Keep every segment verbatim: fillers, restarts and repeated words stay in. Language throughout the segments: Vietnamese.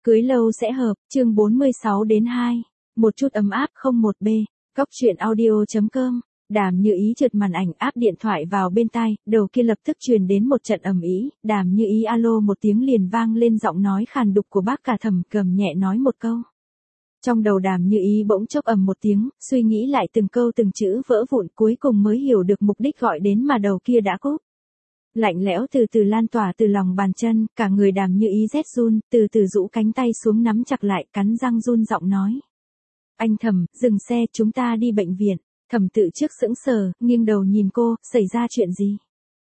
Cưới lâu sẽ hợp, chương bốn mươi sáu đến hai. Một chút ấm áp không một b. Cóc truyện audio chấm com. Đàm Như Ý trượt màn ảnh áp điện thoại vào bên tai, đầu kia lập tức truyền đến một trận ầm ĩ, Đàm Như Ý alo một tiếng liền vang lên giọng nói khàn đục của bác cả Thẩm, gầm nhẹ nói một câu. Trong đầu Đàm Như Ý bỗng chốc ầm một tiếng, suy nghĩ lại từng câu từng chữ vỡ vụn, cuối cùng mới hiểu được mục đích gọi đến mà đầu kia đã cúp. Lạnh lẽo từ từ lan tỏa từ lòng bàn chân, cả người Đàm Như Ý rét run, từ từ rũ cánh tay xuống nắm chặt lại, cắn răng run giọng nói. Anh Thẩm, dừng xe, chúng ta đi bệnh viện. Thẩm Tự Trước sững sờ, nghiêng đầu nhìn cô, xảy ra chuyện gì?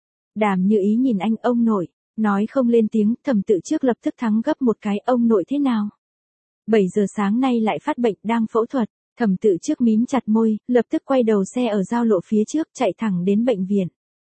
Đàm Như Ý nhìn anh, ông nội, nói không lên tiếng, Thẩm Tự Trước lập tức thắng gấp một cái, ông nội thế nào? bảy giờ sáng nay lại phát bệnh, đang phẫu thuật. Thẩm Tự Trước mím chặt môi, lập tức quay đầu xe ở giao lộ phía trước, chạy thẳng đến bệnh viện.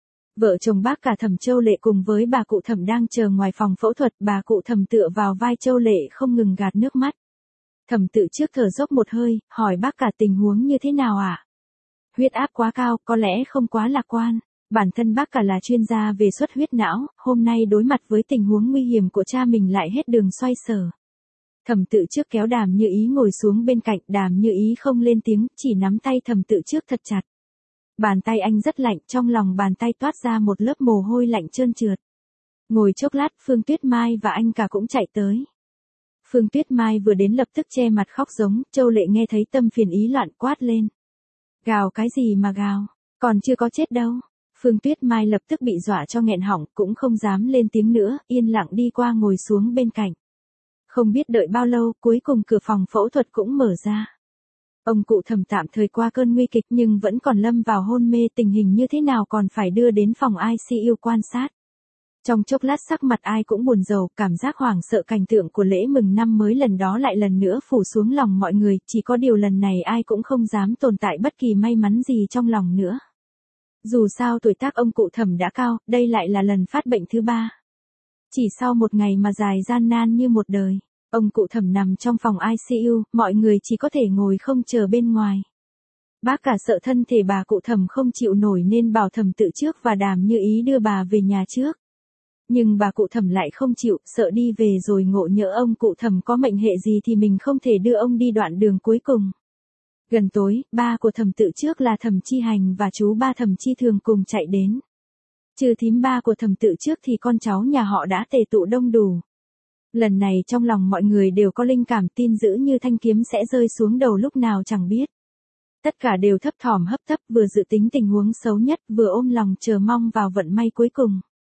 Vợ chồng bác cả Thẩm Châu Lệ cùng với bà cụ Thẩm đang chờ ngoài phòng phẫu thuật, bà cụ Thẩm tựa vào vai Châu Lệ không ngừng gạt nước mắt. Thẩm Tự Trước thở dốc một hơi, hỏi bác cả tình huống như thế nào ạ? À? Huyết áp quá cao, có lẽ không quá lạc quan. Bản thân bác cả là chuyên gia về xuất huyết não, hôm nay đối mặt với tình huống nguy hiểm của cha mình lại hết đường xoay sở. Thẩm Tự Trước kéo Đàm Như Ý ngồi xuống bên cạnh, Đàm Như Ý không lên tiếng, chỉ nắm tay Thẩm Tự Trước thật chặt. Bàn tay anh rất lạnh, trong lòng bàn tay toát ra một lớp mồ hôi lạnh trơn trượt. Ngồi chốc lát, Phương Tuyết Mai và anh cả cũng chạy tới. Phương Tuyết Mai vừa đến lập tức che mặt khóc giống, Châu Lệ nghe thấy tâm phiền ý loạn quát lên. Gào cái gì mà gào, còn chưa có chết đâu. Phương Tuyết Mai lập tức bị dọa cho nghẹn họng, cũng không dám lên tiếng nữa, yên lặng đi qua ngồi xuống bên cạnh. Không biết đợi bao lâu, cuối cùng cửa phòng phẫu thuật cũng mở ra. Ông cụ Thẩm tạm thời qua cơn nguy kịch nhưng vẫn còn lâm vào hôn mê, tình hình như thế nào còn phải đưa đến phòng i xê u quan sát. Trong chốc lát sắc mặt ai cũng buồn rầu, cảm giác hoảng sợ cảnh tượng của lễ mừng năm mới lần đó lại lần nữa phủ xuống lòng mọi người, chỉ có điều lần này ai cũng không dám tồn tại bất kỳ may mắn gì trong lòng nữa. Dù sao tuổi tác ông cụ Thẩm đã cao, đây lại là lần phát bệnh thứ ba. Chỉ sau một ngày mà dài gian nan như một đời. Ông cụ Thẩm nằm trong phòng i xê u, mọi người chỉ có thể ngồi không chờ bên ngoài. Bác cả sợ thân thể bà cụ Thẩm không chịu nổi nên bảo Thẩm Tự Trước và Đàm Như Ý đưa bà về nhà trước. Nhưng bà cụ Thẩm lại không chịu, sợ đi về rồi ngộ nhỡ ông cụ Thẩm có mệnh hệ gì thì mình không thể đưa ông đi đoạn đường cuối cùng. Gần tối, ba của Thẩm Tự Trước là Thẩm Chi Hành và chú ba Thẩm Chi Thường cùng chạy đến. Trừ thím ba của Thẩm Tự Trước thì con cháu nhà họ đã tề tụ đông đủ. Lần này trong lòng mọi người đều có linh cảm, tin dữ như thanh kiếm sẽ rơi xuống đầu lúc nào chẳng biết. Tất cả đều thấp thỏm hấp tấp, vừa dự tính tình huống xấu nhất, vừa ôm lòng chờ mong vào vận may cuối cùng.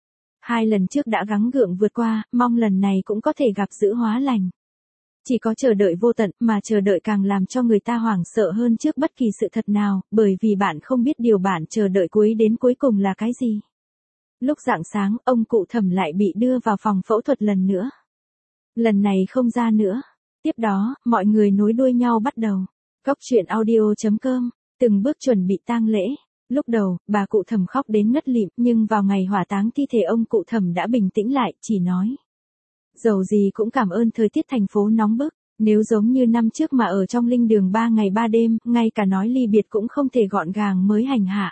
Hai lần trước đã gắng gượng vượt qua, mong lần này cũng có thể gặp dữ hóa lành. Chỉ có chờ đợi vô tận, mà chờ đợi càng làm cho người ta hoảng sợ hơn trước bất kỳ sự thật nào, bởi vì bạn không biết điều bạn chờ đợi cuối đến cuối cùng là cái gì. Lúc rạng sáng, ông cụ Thẩm lại bị đưa vào phòng phẫu thuật lần nữa. Lần này không ra nữa. Tiếp đó, mọi người nối đuôi nhau bắt đầu. Cóc truyện audio chấm com, từng bước chuẩn bị tang lễ. Lúc đầu, bà cụ Thẩm khóc đến ngất lịm, nhưng vào ngày hỏa táng thi thể ông cụ Thẩm đã bình tĩnh lại, chỉ nói. Dầu gì cũng cảm ơn thời tiết thành phố nóng bức, nếu giống như năm trước mà ở trong linh đường ba ngày ba đêm, ngay cả nói ly biệt cũng không thể gọn gàng mới hành hạ.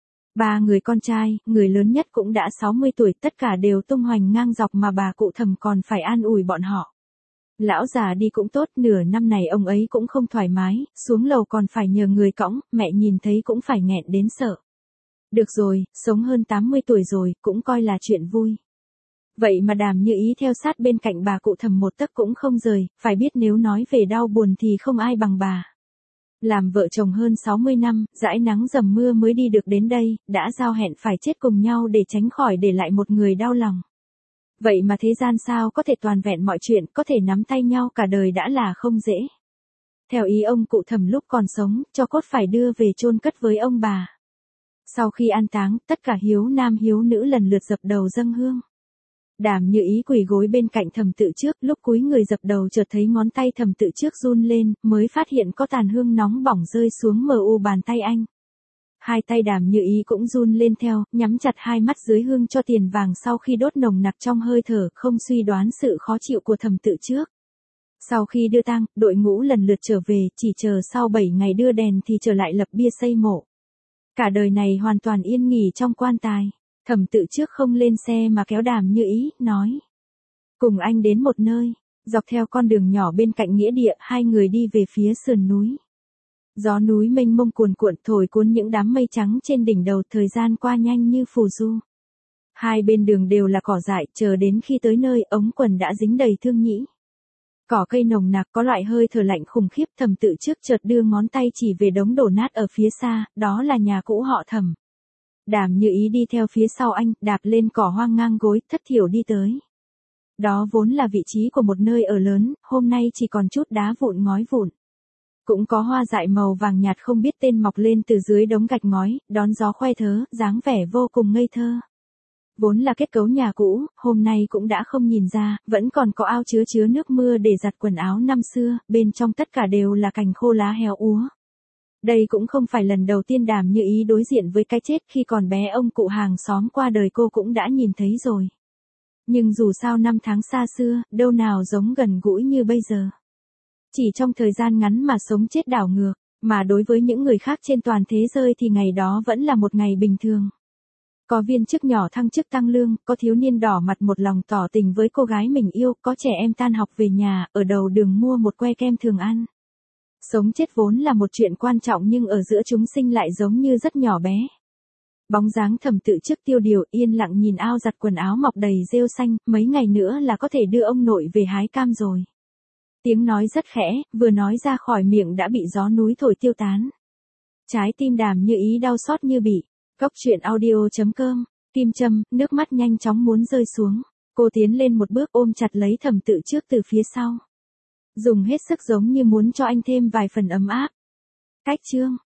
Ba người con trai, người lớn nhất cũng đã sáu mươi tuổi, tất cả đều tung hoành ngang dọc mà bà cụ Thẩm còn phải an ủi bọn họ. Lão già đi cũng tốt, nửa năm này ông ấy cũng không thoải mái, xuống lầu còn phải nhờ người cõng, mẹ nhìn thấy cũng phải nghẹn đến sợ. Được rồi, sống hơn tám mươi tuổi rồi, cũng coi là chuyện vui. Vậy mà Đàm Như Ý theo sát bên cạnh bà cụ Thẩm một tấc cũng không rời, phải biết nếu nói về đau buồn thì không ai bằng bà. Làm vợ chồng hơn sáu mươi năm, dãi nắng dầm mưa mới đi được đến đây, đã giao hẹn phải chết cùng nhau để tránh khỏi để lại một người đau lòng. Vậy mà thế gian sao có thể toàn vẹn mọi chuyện, có thể nắm tay nhau cả đời đã là không dễ. Theo ý ông cụ Thẩm lúc còn sống, cho cốt phải đưa về chôn cất với ông bà. Sau khi an táng, tất cả hiếu nam hiếu nữ lần lượt dập đầu dâng hương. Đàm Như Ý quỳ gối bên cạnh Thẩm Tự Trước, lúc cúi người dập đầu chợt thấy ngón tay Thẩm Tự Trước run lên, mới phát hiện có tàn hương nóng bỏng rơi xuống mờ u bàn tay anh. Hai tay Đàm Như Ý cũng run lên theo, nhắm chặt hai mắt dưới hương cho tiền vàng sau khi đốt nồng nặc trong hơi thở, không suy đoán sự khó chịu của Thẩm Tự Trước. Sau khi đưa tang, đội ngũ lần lượt trở về, chỉ chờ sau bảy ngày đưa đèn thì trở lại lập bia xây mộ. Cả đời này hoàn toàn yên nghỉ trong quan tài. Thẩm Tự Trước không lên xe mà kéo Đàm Như Ý, nói. Cùng anh đến một nơi. Dọc theo con đường nhỏ bên cạnh nghĩa địa, hai người đi về phía sườn núi. Gió núi mênh mông cuồn cuộn thổi cuốn những đám mây trắng trên đỉnh đầu, thời gian qua nhanh như phù du. Hai bên đường đều là cỏ dại, chờ đến khi tới nơi, ống quần đã dính đầy thương nhĩ. Cỏ cây nồng nặc, có loại hơi thở lạnh khủng khiếp. Thẩm Tự Trước chợt đưa ngón tay chỉ về đống đổ nát ở phía xa, đó là nhà cũ họ Thẩm. Đàm Như Ý đi theo phía sau anh, đạp lên cỏ hoang ngang gối, thất thiểu đi tới. Đó vốn là vị trí của một nơi ở lớn, hôm nay chỉ còn chút đá vụn ngói vụn. Cũng có hoa dại màu vàng nhạt không biết tên mọc lên từ dưới đống gạch ngói, đón gió khoe thớ, dáng vẻ vô cùng ngây thơ. Vốn là kết cấu nhà cũ, hôm nay cũng đã không nhìn ra, vẫn còn có ao chứa chứa nước mưa để giặt quần áo năm xưa, bên trong tất cả đều là cành khô lá héo úa. Đây cũng không phải lần đầu tiên Đàm Như Ý đối diện với cái chết, khi còn bé ông cụ hàng xóm qua đời cô cũng đã nhìn thấy rồi. Nhưng dù sao năm tháng xa xưa, đâu nào giống gần gũi như bây giờ. Chỉ trong thời gian ngắn mà sống chết đảo ngược, mà đối với những người khác trên toàn thế giới thì ngày đó vẫn là một ngày bình thường. Có viên chức nhỏ thăng chức tăng lương, có thiếu niên đỏ mặt một lòng tỏ tình với cô gái mình yêu, có trẻ em tan học về nhà, ở đầu đường mua một que kem thường ăn. Sống chết vốn là một chuyện quan trọng nhưng ở giữa chúng sinh lại giống như rất nhỏ bé. Bóng dáng Thẩm Tự Trước tiêu điều yên lặng nhìn ao giặt quần áo mọc đầy rêu xanh, mấy ngày nữa là có thể đưa ông nội về hái cam rồi. Tiếng nói rất khẽ, vừa nói ra khỏi miệng đã bị gió núi thổi tiêu tán. Trái tim Đàm Như Ý đau xót như bị. Cốc truyện audio chấm com, kim châm, nước mắt nhanh chóng muốn rơi xuống. Cô tiến lên một bước ôm chặt lấy Thẩm Tự Trước từ phía sau. Dùng hết sức giống như muốn cho anh thêm vài phần ấm áp. Cách chương.